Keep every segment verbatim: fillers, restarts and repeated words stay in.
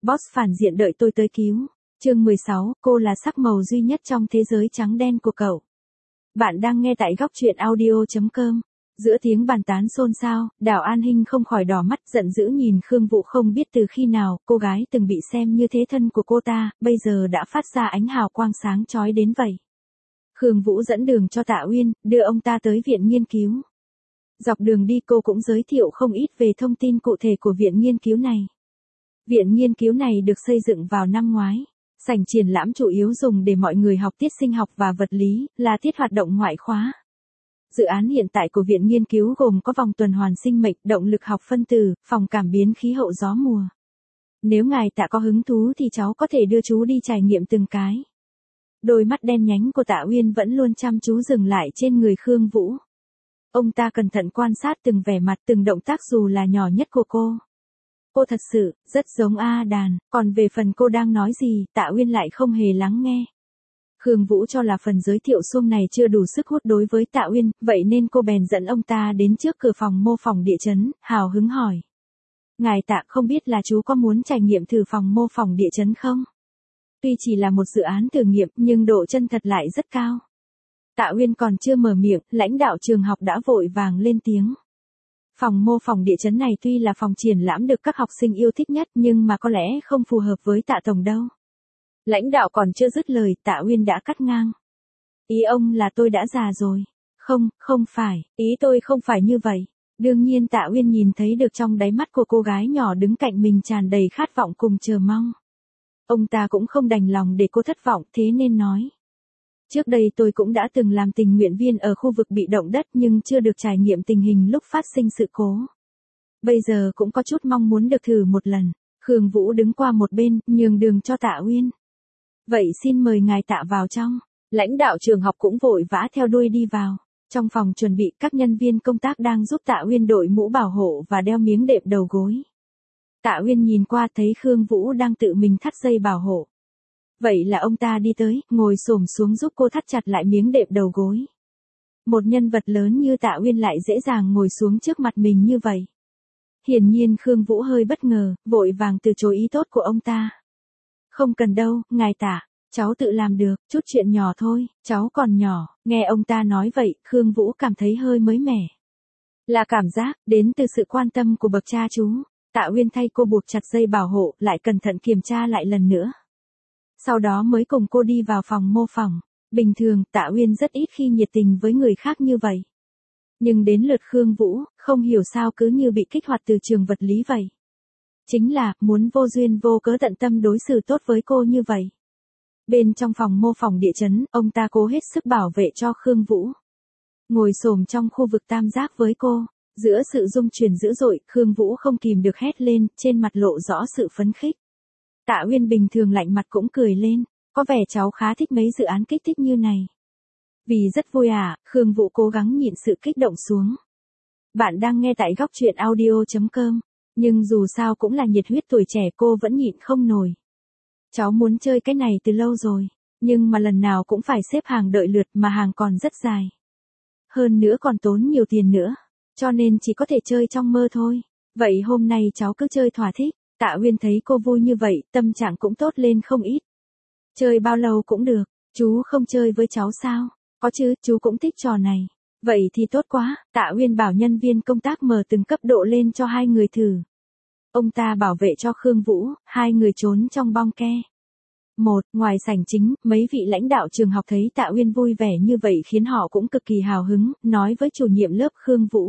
Boss phản diện đợi tôi tới cứu. Chương mười sáu, cô là sắc màu duy nhất trong thế giới trắng đen của cậu. Bạn đang nghe tại góc truyện audio chấm com. Giữa tiếng bàn tán xôn xao, Đào An Hinh không khỏi đỏ mắt giận dữ nhìn Khương Vũ, không biết từ khi nào, cô gái từng bị xem như thế thân của cô ta, bây giờ đã phát ra ánh hào quang sáng chói đến vậy. Khương Vũ dẫn đường cho Tạ Uyên, đưa ông ta tới viện nghiên cứu. Dọc đường đi cô cũng giới thiệu không ít về thông tin cụ thể của viện nghiên cứu này. Viện nghiên cứu này được xây dựng vào năm ngoái. Sảnh triển lãm chủ yếu dùng để mọi người học tiết sinh học và vật lý, là tiết hoạt động ngoại khóa. Dự án hiện tại của viện nghiên cứu gồm có vòng tuần hoàn sinh mệnh, động lực học phân tử, phòng cảm biến khí hậu gió mùa. Nếu ngài Tạ có hứng thú thì cháu có thể đưa chú đi trải nghiệm từng cái. Đôi mắt đen nhánh của Tạ Uyên vẫn luôn chăm chú dừng lại trên người Khương Vũ. Ông ta cẩn thận quan sát từng vẻ mặt, từng động tác dù là nhỏ nhất của cô. Cô thật sự, rất giống A Đàn, còn về phần cô đang nói gì, Tạ Uyên lại không hề lắng nghe. Khương Vũ cho là phần giới thiệu xuông này chưa đủ sức hút đối với Tạ Uyên, vậy nên cô bèn dẫn ông ta đến trước cửa phòng mô phỏng địa chấn, hào hứng hỏi. Ngài Tạ, không biết là chú có muốn trải nghiệm thử phòng mô phỏng địa chấn không? Tuy chỉ là một dự án thử nghiệm, nhưng độ chân thật lại rất cao. Tạ Uyên còn chưa mở miệng, lãnh đạo trường học đã vội vàng lên tiếng. Phòng mô phỏng địa chấn này tuy là phòng triển lãm được các học sinh yêu thích nhất, nhưng mà có lẽ không phù hợp với Tạ tổng đâu. Lãnh đạo còn chưa dứt lời, Tạ Uyên đã cắt ngang. Ý ông là tôi đã già rồi. Không, không phải, ý tôi không phải như vậy. Đương nhiên Tạ Uyên nhìn thấy được trong đáy mắt của cô gái nhỏ đứng cạnh mình tràn đầy khát vọng cùng chờ mong. Ông ta cũng không đành lòng để cô thất vọng, thế nên nói. Trước đây tôi cũng đã từng làm tình nguyện viên ở khu vực bị động đất nhưng chưa được trải nghiệm tình hình lúc phát sinh sự cố. Bây giờ cũng có chút mong muốn được thử một lần. Khương Vũ đứng qua một bên, nhường đường cho Tạ Uyên. Vậy xin mời ngài Tạ vào trong. Lãnh đạo trường học cũng vội vã theo đuôi đi vào. Trong phòng chuẩn bị, các nhân viên công tác đang giúp Tạ Uyên đội mũ bảo hộ và đeo miếng đệm đầu gối. Tạ Uyên nhìn qua thấy Khương Vũ đang tự mình thắt dây bảo hộ. Vậy là ông ta đi tới, ngồi xổm xuống giúp cô thắt chặt lại miếng đệm đầu gối. Một nhân vật lớn như Tạ Uyên lại dễ dàng ngồi xuống trước mặt mình như vậy. Hiển nhiên Khương Vũ hơi bất ngờ, vội vàng từ chối ý tốt của ông ta. Không cần đâu, ngài Tạ, cháu tự làm được, chút chuyện nhỏ thôi, cháu còn nhỏ. Nghe ông ta nói vậy, Khương Vũ cảm thấy hơi mới mẻ. Là cảm giác, đến từ sự quan tâm của bậc cha chú. Tạ Uyên thay cô buộc chặt dây bảo hộ, lại cẩn thận kiểm tra lại lần nữa. Sau đó mới cùng cô đi vào phòng mô phỏng. Bình thường, Tạ Uyên rất ít khi nhiệt tình với người khác như vậy. Nhưng đến lượt Khương Vũ, không hiểu sao cứ như bị kích hoạt từ trường vật lý vậy. Chính là, muốn vô duyên vô cớ tận tâm đối xử tốt với cô như vậy. Bên trong phòng mô phỏng địa chấn, ông ta cố hết sức bảo vệ cho Khương Vũ. Ngồi xổm trong khu vực tam giác với cô, giữa sự rung chuyển dữ dội, Khương Vũ không kìm được hét lên, trên mặt lộ rõ sự phấn khích. Tạ Uyên bình thường lạnh mặt cũng cười lên, có vẻ cháu khá thích mấy dự án kích thích như này. Vì rất vui à, Khương Vũ cố gắng nhịn sự kích động xuống. Bạn đang nghe tại góc truyện audio chấm com, nhưng dù sao cũng là nhiệt huyết tuổi trẻ, cô vẫn nhịn không nổi. Cháu muốn chơi cái này từ lâu rồi, nhưng mà lần nào cũng phải xếp hàng đợi lượt mà hàng còn rất dài. Hơn nữa còn tốn nhiều tiền nữa, cho nên chỉ có thể chơi trong mơ thôi. Vậy hôm nay cháu cứ chơi thỏa thích. Tạ Uyên thấy cô vui như vậy, tâm trạng cũng tốt lên không ít. Chơi bao lâu cũng được, chú không chơi với cháu sao? Có chứ, chú cũng thích trò này. Vậy thì tốt quá, Tạ Uyên bảo nhân viên công tác mở từng cấp độ lên cho hai người thử. Ông ta bảo vệ cho Khương Vũ, hai người trốn trong bong ke. Một, ngoài sảnh chính, mấy vị lãnh đạo trường học thấy Tạ Uyên vui vẻ như vậy khiến họ cũng cực kỳ hào hứng, nói với chủ nhiệm lớp Khương Vũ.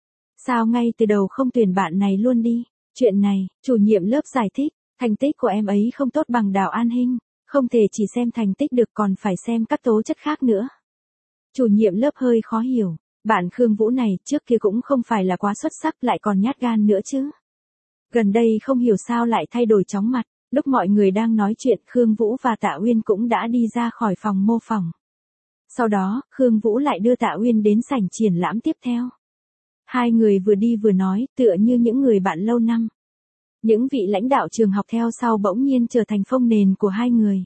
Sao ngay từ đầu không tuyển bạn này luôn đi? Chuyện này, chủ nhiệm lớp giải thích, thành tích của em ấy không tốt bằng Đào An Hinh, không thể chỉ xem thành tích được còn phải xem các tố chất khác nữa. Chủ nhiệm lớp hơi khó hiểu, bạn Khương Vũ này trước kia cũng không phải là quá xuất sắc lại còn nhát gan nữa chứ. Gần đây không hiểu sao lại thay đổi chóng mặt, lúc mọi người đang nói chuyện Khương Vũ và Tạ Uyên cũng đã đi ra khỏi phòng mô phỏng. Sau đó, Khương Vũ lại đưa Tạ Uyên đến sảnh triển lãm tiếp theo. Hai người vừa đi vừa nói, tựa như những người bạn lâu năm. Những vị lãnh đạo trường học theo sau bỗng nhiên trở thành phông nền của hai người.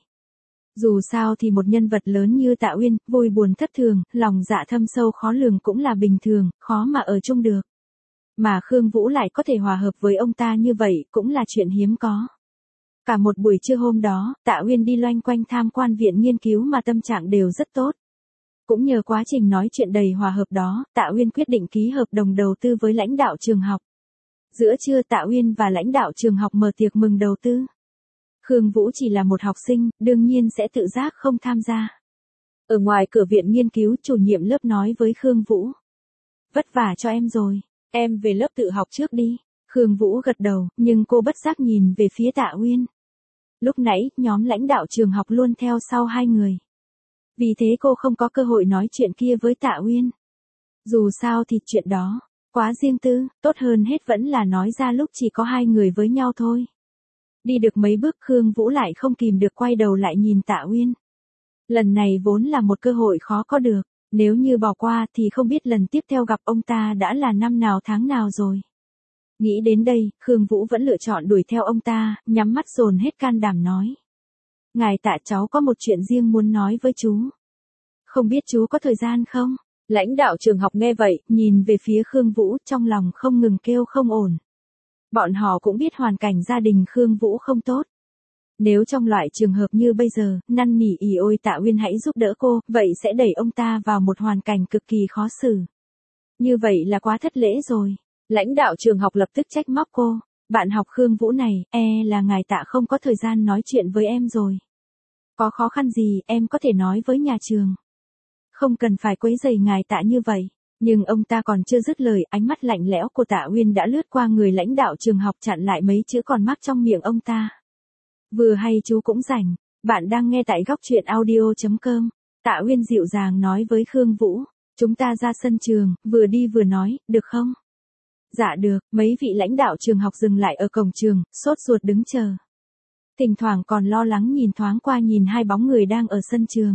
Dù sao thì một nhân vật lớn như Tạ Uyên, vui buồn thất thường, lòng dạ thâm sâu khó lường cũng là bình thường, khó mà ở chung được. Mà Khương Vũ lại có thể hòa hợp với ông ta như vậy cũng là chuyện hiếm có. Cả một buổi trưa hôm đó, Tạ Uyên đi loanh quanh tham quan viện nghiên cứu mà tâm trạng đều rất tốt. Cũng nhờ quá trình nói chuyện đầy hòa hợp đó, Tạ Uyên quyết định ký hợp đồng đầu tư với lãnh đạo trường học. Giữa trưa Tạ Uyên và lãnh đạo trường học mở tiệc mừng đầu tư. Khương Vũ chỉ là một học sinh, đương nhiên sẽ tự giác không tham gia. Ở ngoài cửa viện nghiên cứu, chủ nhiệm lớp nói với Khương Vũ. Vất vả cho em rồi, em về lớp tự học trước đi. Khương Vũ gật đầu, nhưng cô bất giác nhìn về phía Tạ Uyên. Lúc nãy, nhóm lãnh đạo trường học luôn theo sau hai người. Vì thế cô không có cơ hội nói chuyện kia với Tạ Uyên. Dù sao thì chuyện đó, quá riêng tư, tốt hơn hết vẫn là nói ra lúc chỉ có hai người với nhau thôi. Đi được mấy bước Khương Vũ lại không kìm được quay đầu lại nhìn Tạ Uyên. Lần này vốn là một cơ hội khó có được, nếu như bỏ qua thì không biết lần tiếp theo gặp ông ta đã là năm nào tháng nào rồi. Nghĩ đến đây, Khương Vũ vẫn lựa chọn đuổi theo ông ta, nhắm mắt dồn hết can đảm nói. Ngài Tạ, cháu có một chuyện riêng muốn nói với chú. Không biết chú có thời gian không? Lãnh đạo trường học nghe vậy, nhìn về phía Khương Vũ, trong lòng không ngừng kêu không ổn. Bọn họ cũng biết hoàn cảnh gia đình Khương Vũ không tốt. Nếu trong loại trường hợp như bây giờ, năn nỉ ỉ ôi Tạ Uyên hãy giúp đỡ cô, vậy sẽ đẩy ông ta vào một hoàn cảnh cực kỳ khó xử. Như vậy là quá thất lễ rồi. Lãnh đạo trường học lập tức trách móc cô. Bạn học Khương Vũ này, e là ngài Tạ không có thời gian nói chuyện với em rồi. Có khó khăn gì, em có thể nói với nhà trường. Không cần phải quấy rầy ngài Tạ như vậy. Nhưng ông ta còn chưa dứt lời, ánh mắt lạnh lẽo của Tạ Uyên đã lướt qua người lãnh đạo trường học chặn lại mấy chữ còn mắc trong miệng ông ta. Vừa hay chú cũng rảnh, bạn đang nghe tại góc truyện audio chấm com. Tạ Uyên dịu dàng nói với Khương Vũ, chúng ta ra sân trường, vừa đi vừa nói, được không? Dạ được, mấy vị lãnh đạo trường học dừng lại ở cổng trường, sốt ruột đứng chờ. Thỉnh thoảng còn lo lắng nhìn thoáng qua nhìn hai bóng người đang ở sân trường.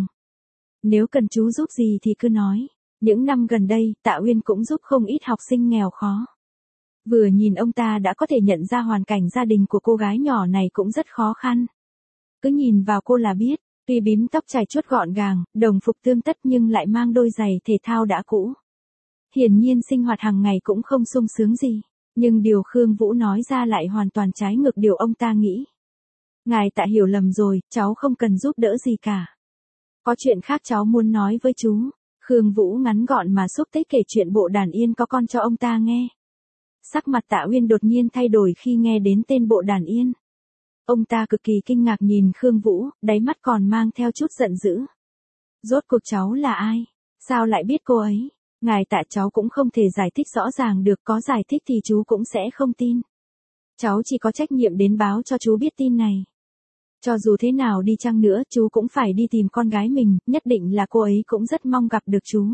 Nếu cần chú giúp gì thì cứ nói. Những năm gần đây, Tạ Uyên cũng giúp không ít học sinh nghèo khó. Vừa nhìn ông ta đã có thể nhận ra hoàn cảnh gia đình của cô gái nhỏ này cũng rất khó khăn. Cứ nhìn vào cô là biết, tuy bím tóc chải chuốt gọn gàng, đồng phục tươm tất nhưng lại mang đôi giày thể thao đã cũ. Hiển nhiên sinh hoạt hàng ngày cũng không sung sướng gì, nhưng điều Khương Vũ nói ra lại hoàn toàn trái ngược điều ông ta nghĩ. Ngài Tạ hiểu lầm rồi, cháu không cần giúp đỡ gì cả. Có chuyện khác cháu muốn nói với chú. Khương Vũ ngắn gọn mà xúc tích kể chuyện bộ đàn yên có con cho ông ta nghe. Sắc mặt Tạ Uyên đột nhiên thay đổi khi nghe đến tên bộ đàn yên. Ông ta cực kỳ kinh ngạc nhìn Khương Vũ, đáy mắt còn mang theo chút giận dữ. Rốt cuộc cháu là ai? Sao lại biết cô ấy? Ngài Tạ, cháu cũng không thể giải thích rõ ràng được, có giải thích thì chú cũng sẽ không tin. Cháu chỉ có trách nhiệm đến báo cho chú biết tin này. Cho dù thế nào đi chăng nữa, chú cũng phải đi tìm con gái mình, nhất định là cô ấy cũng rất mong gặp được chú.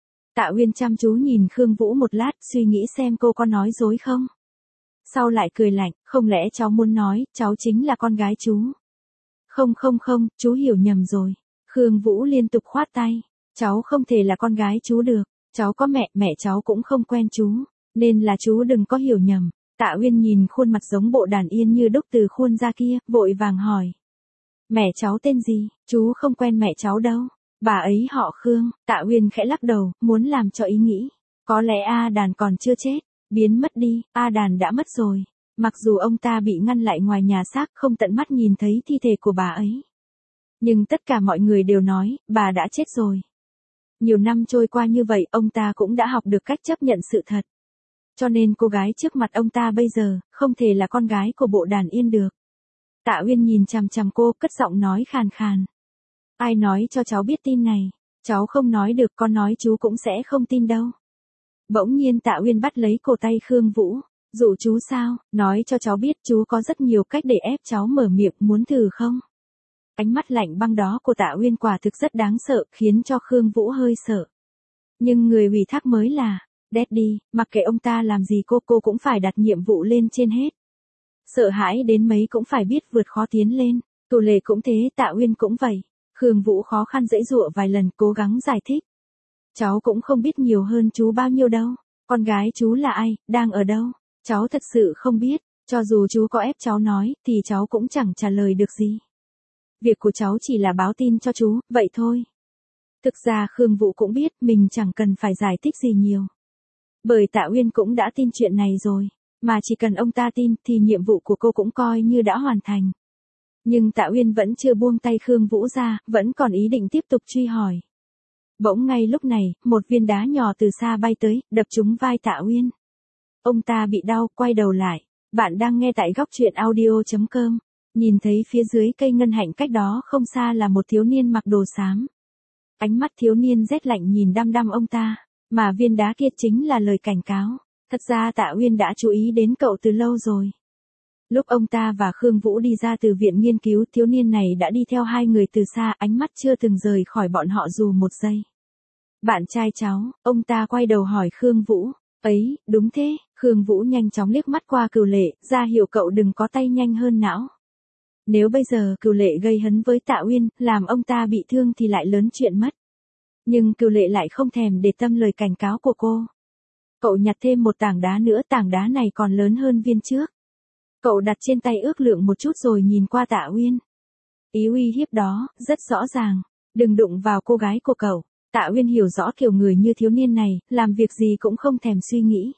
Tạ Uyên chăm chú nhìn Khương Vũ một lát, suy nghĩ xem cô có nói dối không. Sau lại cười lạnh, không lẽ cháu muốn nói, cháu chính là con gái chú? Không không không, chú hiểu nhầm rồi. Khương Vũ liên tục khoát tay, cháu không thể là con gái chú được, cháu có mẹ, mẹ cháu cũng không quen chú, nên là chú đừng có hiểu nhầm. Tạ Uyên nhìn khuôn mặt giống bộ đàn yên như đúc từ khuôn ra kia, vội vàng hỏi. Mẹ cháu tên gì? Chú không quen mẹ cháu đâu. Bà ấy họ Khương. Tạ Uyên khẽ lắc đầu, muốn làm cho ý nghĩ. Có lẽ A Đàn còn chưa chết, biến mất đi, A Đàn đã mất rồi. Mặc dù ông ta bị ngăn lại ngoài nhà xác không tận mắt nhìn thấy thi thể của bà ấy. Nhưng tất cả mọi người đều nói, bà đã chết rồi. Nhiều năm trôi qua như vậy, ông ta cũng đã học được cách chấp nhận sự thật. Cho nên cô gái trước mặt ông ta bây giờ, không thể là con gái của bộ đàn yên được. Tạ Uyên nhìn chằm chằm cô, cất giọng nói khàn khàn. Ai nói cho cháu biết tin này? Cháu không nói được, con nói chú cũng sẽ không tin đâu. Bỗng nhiên Tạ Uyên bắt lấy cổ tay Khương Vũ. Dụ chú sao? Nói cho cháu biết chú có rất nhiều cách để ép cháu mở miệng, muốn thử không? Ánh mắt lạnh băng đó của Tạ Uyên quả thực rất đáng sợ, khiến cho Khương Vũ hơi sợ. Nhưng người ủy thác mới là Daddy, mặc kệ ông ta làm gì cô cô cũng phải đặt nhiệm vụ lên trên hết. Sợ hãi đến mấy cũng phải biết vượt khó tiến lên. Tù Lệ cũng thế, Tạ Uyên cũng vậy. Khương Vũ khó khăn giãy giụa vài lần cố gắng giải thích. Cháu cũng không biết nhiều hơn chú bao nhiêu đâu. Con gái chú là ai, đang ở đâu? Cháu thật sự không biết. Cho dù chú có ép cháu nói, thì cháu cũng chẳng trả lời được gì. Việc của cháu chỉ là báo tin cho chú, vậy thôi. Thực ra Khương Vũ cũng biết mình chẳng cần phải giải thích gì nhiều. Bởi Tạ Uyên cũng đã tin chuyện này rồi. Mà chỉ cần ông ta tin thì nhiệm vụ của cô cũng coi như đã hoàn thành. Nhưng Tạ Uyên vẫn chưa buông tay Khương Vũ ra, vẫn còn ý định tiếp tục truy hỏi. Bỗng ngay lúc này, một viên đá nhỏ từ xa bay tới, đập trúng vai Tạ Uyên. Ông ta bị đau, quay đầu lại. Bạn đang nghe tại góc truyện audio chấm com. Nhìn thấy phía dưới cây ngân hạnh cách đó không xa là một thiếu niên mặc đồ xám. Ánh mắt thiếu niên rét lạnh nhìn đăm đăm ông ta, mà viên đá kia chính là lời cảnh cáo. Thật ra Tạ Uyên đã chú ý đến cậu từ lâu rồi. Lúc ông ta và Khương Vũ đi ra từ viện nghiên cứu, thiếu niên này đã đi theo hai người từ xa, ánh mắt chưa từng rời khỏi bọn họ dù một giây. Bạn trai cháu, ông ta quay đầu hỏi Khương Vũ. Ấy, đúng thế, Khương Vũ nhanh chóng liếc mắt qua Cửu Lệ, ra hiệu cậu đừng có tay nhanh hơn não. Nếu bây giờ Cửu Lệ gây hấn với Tạ Uyên, làm ông ta bị thương thì lại lớn chuyện mất. Nhưng Cửu Lệ lại không thèm để tâm lời cảnh cáo của cô. Cậu nhặt thêm một tảng đá nữa, tảng đá này còn lớn hơn viên trước. Cậu đặt trên tay ước lượng một chút rồi nhìn qua Tạ Uyên. Ý uy hiếp đó, rất rõ ràng, đừng đụng vào cô gái của cậu. Tạ Uyên hiểu rõ kiểu người như thiếu niên này, làm việc gì cũng không thèm suy nghĩ.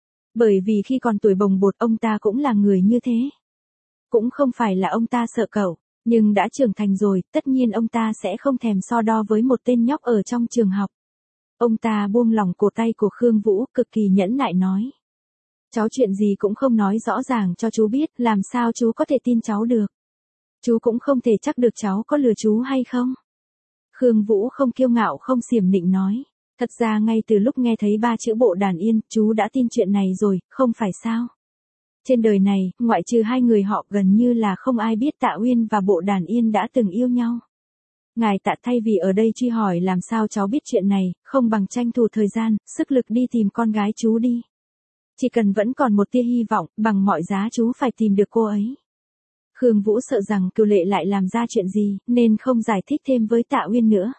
Bởi vì khi còn tuổi bồng bột ông ta cũng là người như thế. Cũng không phải là ông ta sợ cậu, nhưng đã trưởng thành rồi, tất nhiên ông ta sẽ không thèm so đo với một tên nhóc ở trong trường học. Ông ta buông lỏng cổ tay của Khương Vũ, cực kỳ nhẫn nại nói. Cháu chuyện gì cũng không nói rõ ràng cho chú biết, làm sao chú có thể tin cháu được. Chú cũng không thể chắc được cháu có lừa chú hay không. Khương Vũ không kiêu ngạo không xiểm nịnh nói. Thật ra ngay từ lúc nghe thấy ba chữ Bộ Đàn Yên, chú đã tin chuyện này rồi, không phải sao. Trên đời này, ngoại trừ hai người họ gần như là không ai biết Tạ Uyên và Bộ Đàn Yên đã từng yêu nhau. Ngài Tạ, thay vì ở đây truy hỏi làm sao cháu biết chuyện này, không bằng tranh thủ thời gian, sức lực đi tìm con gái chú đi. Chỉ cần vẫn còn một tia hy vọng, bằng mọi giá chú phải tìm được cô ấy. Khương Vũ sợ rằng Cửu Lệ lại làm ra chuyện gì, nên không giải thích thêm với Tạ Uyên nữa.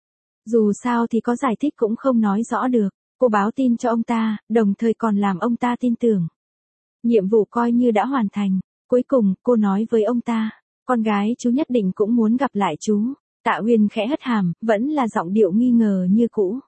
Dù sao thì có giải thích cũng không nói rõ được, cô báo tin cho ông ta, đồng thời còn làm ông ta tin tưởng. Nhiệm vụ coi như đã hoàn thành, cuối cùng cô nói với ông ta, con gái chú nhất định cũng muốn gặp lại chú. Tạ Uyên khẽ hất hàm, vẫn là giọng điệu nghi ngờ như cũ.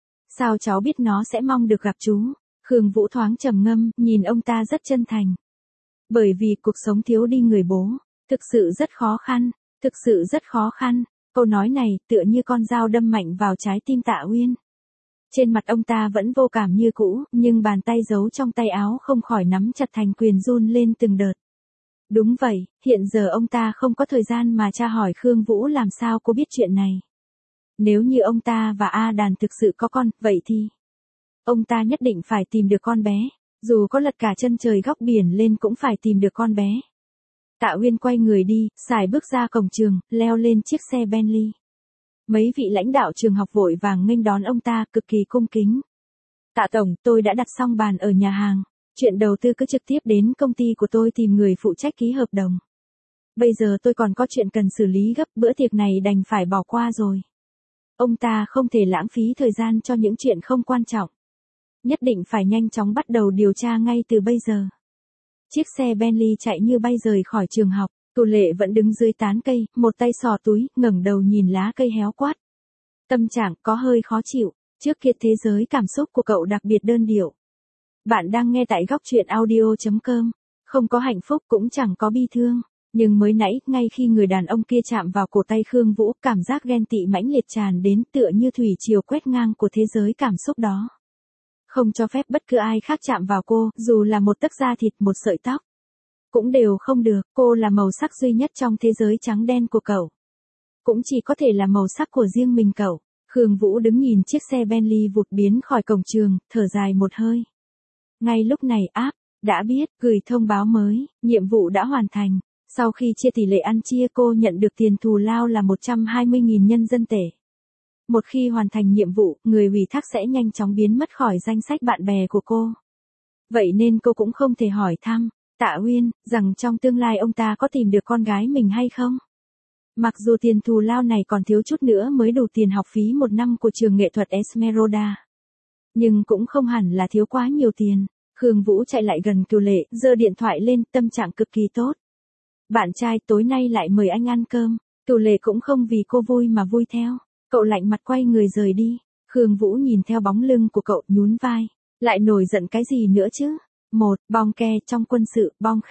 Sao cháu biết nó sẽ mong được gặp chú? Khương Vũ thoáng trầm ngâm, nhìn ông ta rất chân thành. Bởi vì cuộc sống thiếu đi người bố, thực sự rất khó khăn, thực sự rất khó khăn. Câu nói này tựa như con dao đâm mạnh vào trái tim Tạ Uyên. Trên mặt ông ta vẫn vô cảm như cũ, nhưng bàn tay giấu trong tay áo không khỏi nắm chặt thành quyền run lên từng đợt. Đúng vậy, hiện giờ ông ta không có thời gian mà tra hỏi Khương Vũ làm sao cô biết chuyện này. Nếu như ông ta và A Đàn thực sự có con, vậy thì ông ta nhất định phải tìm được con bé, dù có lật cả chân trời góc biển lên cũng phải tìm được con bé. Tạ Uyên quay người đi, xài bước ra cổng trường, leo lên chiếc xe Bentley. Mấy vị lãnh đạo trường học vội vàng nghênh đón ông ta, cực kỳ cung kính. Tạ Tổng, tôi đã đặt xong bàn ở nhà hàng. Chuyện đầu tư cứ trực tiếp đến công ty của tôi tìm người phụ trách ký hợp đồng. Bây giờ tôi còn có chuyện cần xử lý gấp, bữa tiệc này đành phải bỏ qua rồi. Ông ta không thể lãng phí thời gian cho những chuyện không quan trọng. Nhất định phải nhanh chóng bắt đầu điều tra ngay từ bây giờ. Chiếc xe Bentley chạy như bay rời khỏi trường học, Cửu Lệ vẫn đứng dưới tán cây, một tay xò túi, ngẩng đầu nhìn lá cây héo quát. Tâm trạng có hơi khó chịu, trước kia thế giới cảm xúc của cậu đặc biệt đơn điệu. Bạn đang nghe tại góc truyện audio chấm com, không có hạnh phúc cũng chẳng có bi thương, nhưng mới nãy, ngay khi người đàn ông kia chạm vào cổ tay Khương Vũ, cảm giác ghen tị mãnh liệt tràn đến tựa như thủy triều quét ngang của thế giới cảm xúc đó. Không cho phép bất cứ ai khác chạm vào cô, dù là một tấc da thịt, một sợi tóc. Cũng đều không được, cô là màu sắc duy nhất trong thế giới trắng đen của cậu. Cũng chỉ có thể là màu sắc của riêng mình cậu. Khương Vũ đứng nhìn chiếc xe Bentley vụt biến khỏi cổng trường, thở dài một hơi. Ngay lúc này áp, đã biết, gửi thông báo mới, nhiệm vụ đã hoàn thành. Sau khi chia tỷ lệ ăn chia cô nhận được tiền thù lao là một trăm hai mươi nghìn nhân dân tệ. Một khi hoàn thành nhiệm vụ, người ủy thác sẽ nhanh chóng biến mất khỏi danh sách bạn bè của cô. Vậy nên cô cũng không thể hỏi thăm Tạ Uyên rằng trong tương lai ông ta có tìm được con gái mình hay không. Mặc dù tiền thù lao này còn thiếu chút nữa mới đủ tiền học phí một năm của trường nghệ thuật Esmeralda. Nhưng cũng không hẳn là thiếu quá nhiều tiền. Khương Vũ chạy lại gần Cửu Lệ, giơ điện thoại lên, tâm trạng cực kỳ tốt. Bạn trai, tối nay lại mời anh ăn cơm. Cửu Lệ cũng không vì cô vui mà vui theo. Cậu lạnh mặt quay người rời đi. Khương Vũ nhìn theo bóng lưng của cậu, nhún vai. Lại nổi giận cái gì nữa chứ? Một, bong ke, trong quân sự, bong khe.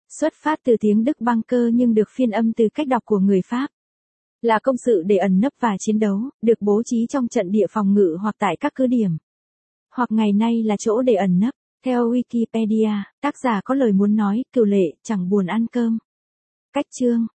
Xuất phát từ tiếng Đức bunker nhưng được phiên âm từ cách đọc của người Pháp. Là công sự để ẩn nấp và chiến đấu, được bố trí trong trận địa phòng ngự hoặc tại các cứ điểm. Hoặc ngày nay là chỗ để ẩn nấp. Theo Wikipedia, tác giả có lời muốn nói, Cửu Lệ chẳng buồn ăn cơm. Cách chương